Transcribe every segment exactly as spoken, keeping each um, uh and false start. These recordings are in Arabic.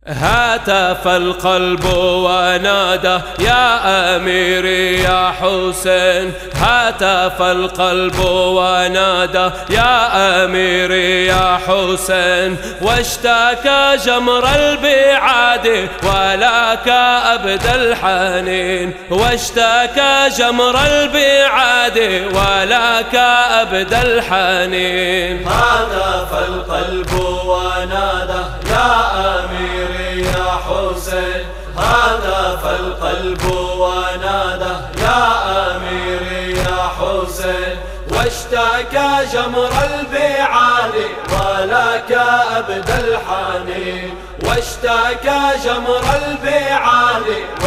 هاتف القلب ونادى يا أميري يا حسين، هاتف القلب ونادى يا أميري يا حسين، واشتكى جمر البعاد ولك أبدى الحنين، واشتكى جمر البعاد ولك أبدى الحنين. هاتف القلب ونادى يا أميري يا حسين، هاتف القلب ونادى يا أميري يا حسين، واشتكى جمر البعاد ولك أبدى الحنين، واشتكى جمر البعاد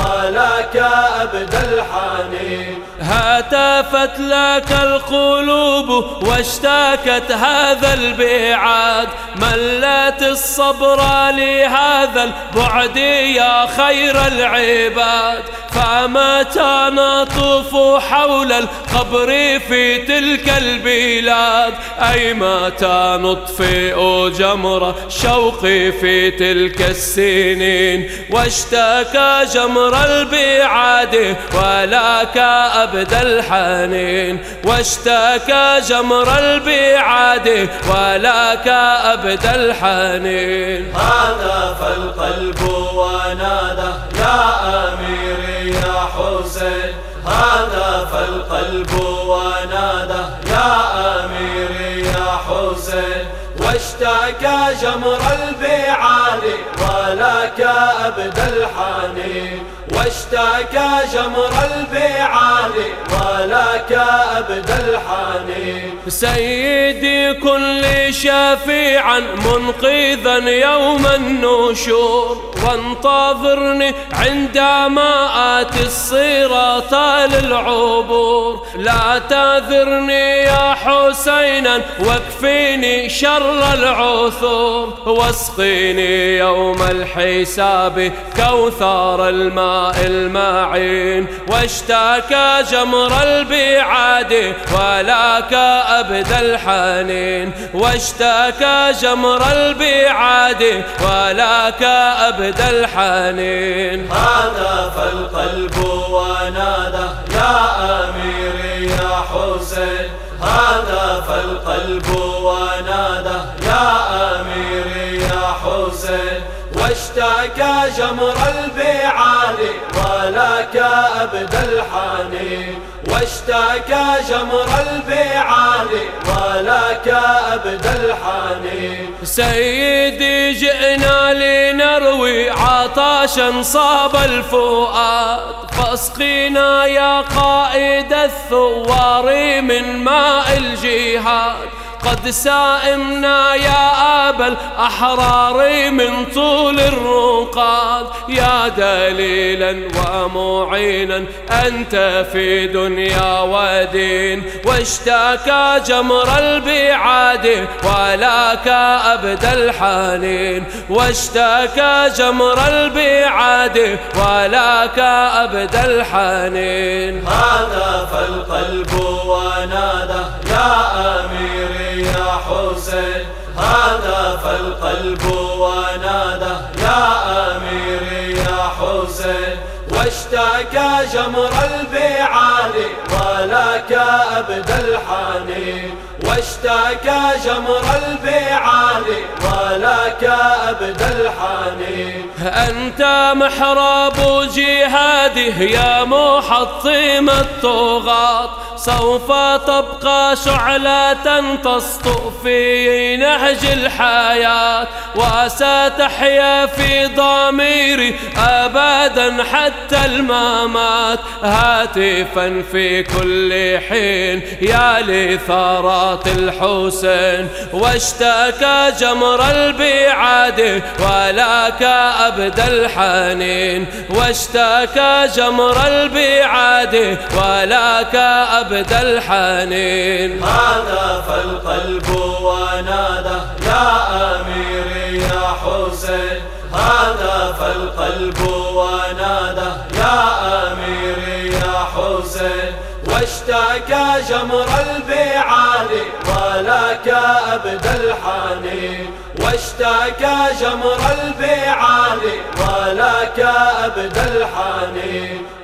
ولك أبدى الحنين. هتفت لك القلوب واشتكت هذا البعاد، ملت الصبر لهذا البعد يا خير العباد، فمتى نطوف حول القبر في تلك البلاد، أي متى نطفئ جمر الشوق في تلك السنين، واشتكى جمر البعاد ولك أبدى الحنين، واشتكى جمر البعاد ولك أبدى الحنين. هاتف القلب ونادى يا أميري يا حسين، هاتف القلب ونادى يا أميري يا حسين، واشتكى جمر البعاد ولك أبدى الحنين، واشتكى جمر البعاد ولك أبدى الحنين. سيدي كل شفيعا منقذا يوم النشور، وانتظرني عندما آتي الصراط للعبور، لا تذرني يا حسينا واكفيني شر العثور، واسقيني يوم الحساب كوثر الماء المعين، واشتكى جمر البعاد ولك أبدى الحنين، واشتكى جمر البعاد ولك أبدى الحنين. هاتف القلب ونادى يا أميري يا حسين، هاتف القلب ونادى يا أميري يا حسين، واشتكى جمر البعاد ولك أبدى الحنين، واشتكى جمر البعاد ولك أبدى الحنين. سيدي جئنا لنروي عطاشا صاب الفؤاد، فاسقينا يا قائد الثوار من ماء الجهاد، قد سائمنا يا أبا الأحرار من طول الرقاد، يا دليلا ومعينا أنت في دنيا ودين، واشتكى جمر البعاد ولك أبدى الحنين، واشتكى جمر البعاد ولك أبدى الحنين. هاتف القلب ونادى يا أميري يا حسين، هاتف القلب ونادى يا أميري يا حسين، واشتكى جمر البعاد ولك أبدى الحنين، واشتكى جمر البعاد ولك أبدى الحنين. أنت محراب جهاده يا محطم الطغاة، سوف تبقى شعلة تسطو في نهج الحياة، وستحيا في ضميري أبدا حتى الممات، هاتفا في كل حين يا لثارات الحسين، واشتكى جمر البعاد ولك أبدى الحنين، واشتكى جمر البعاد ولك أبدى الحنين. هاتف القلب ونادى يا أميري يا حسين، هاتف القلب ونادى يا أميري يا حسين، واشتكى جمر البعاد ولك أبدى الحنين، واشتكى جمر البعاد ولك أبدى الحنين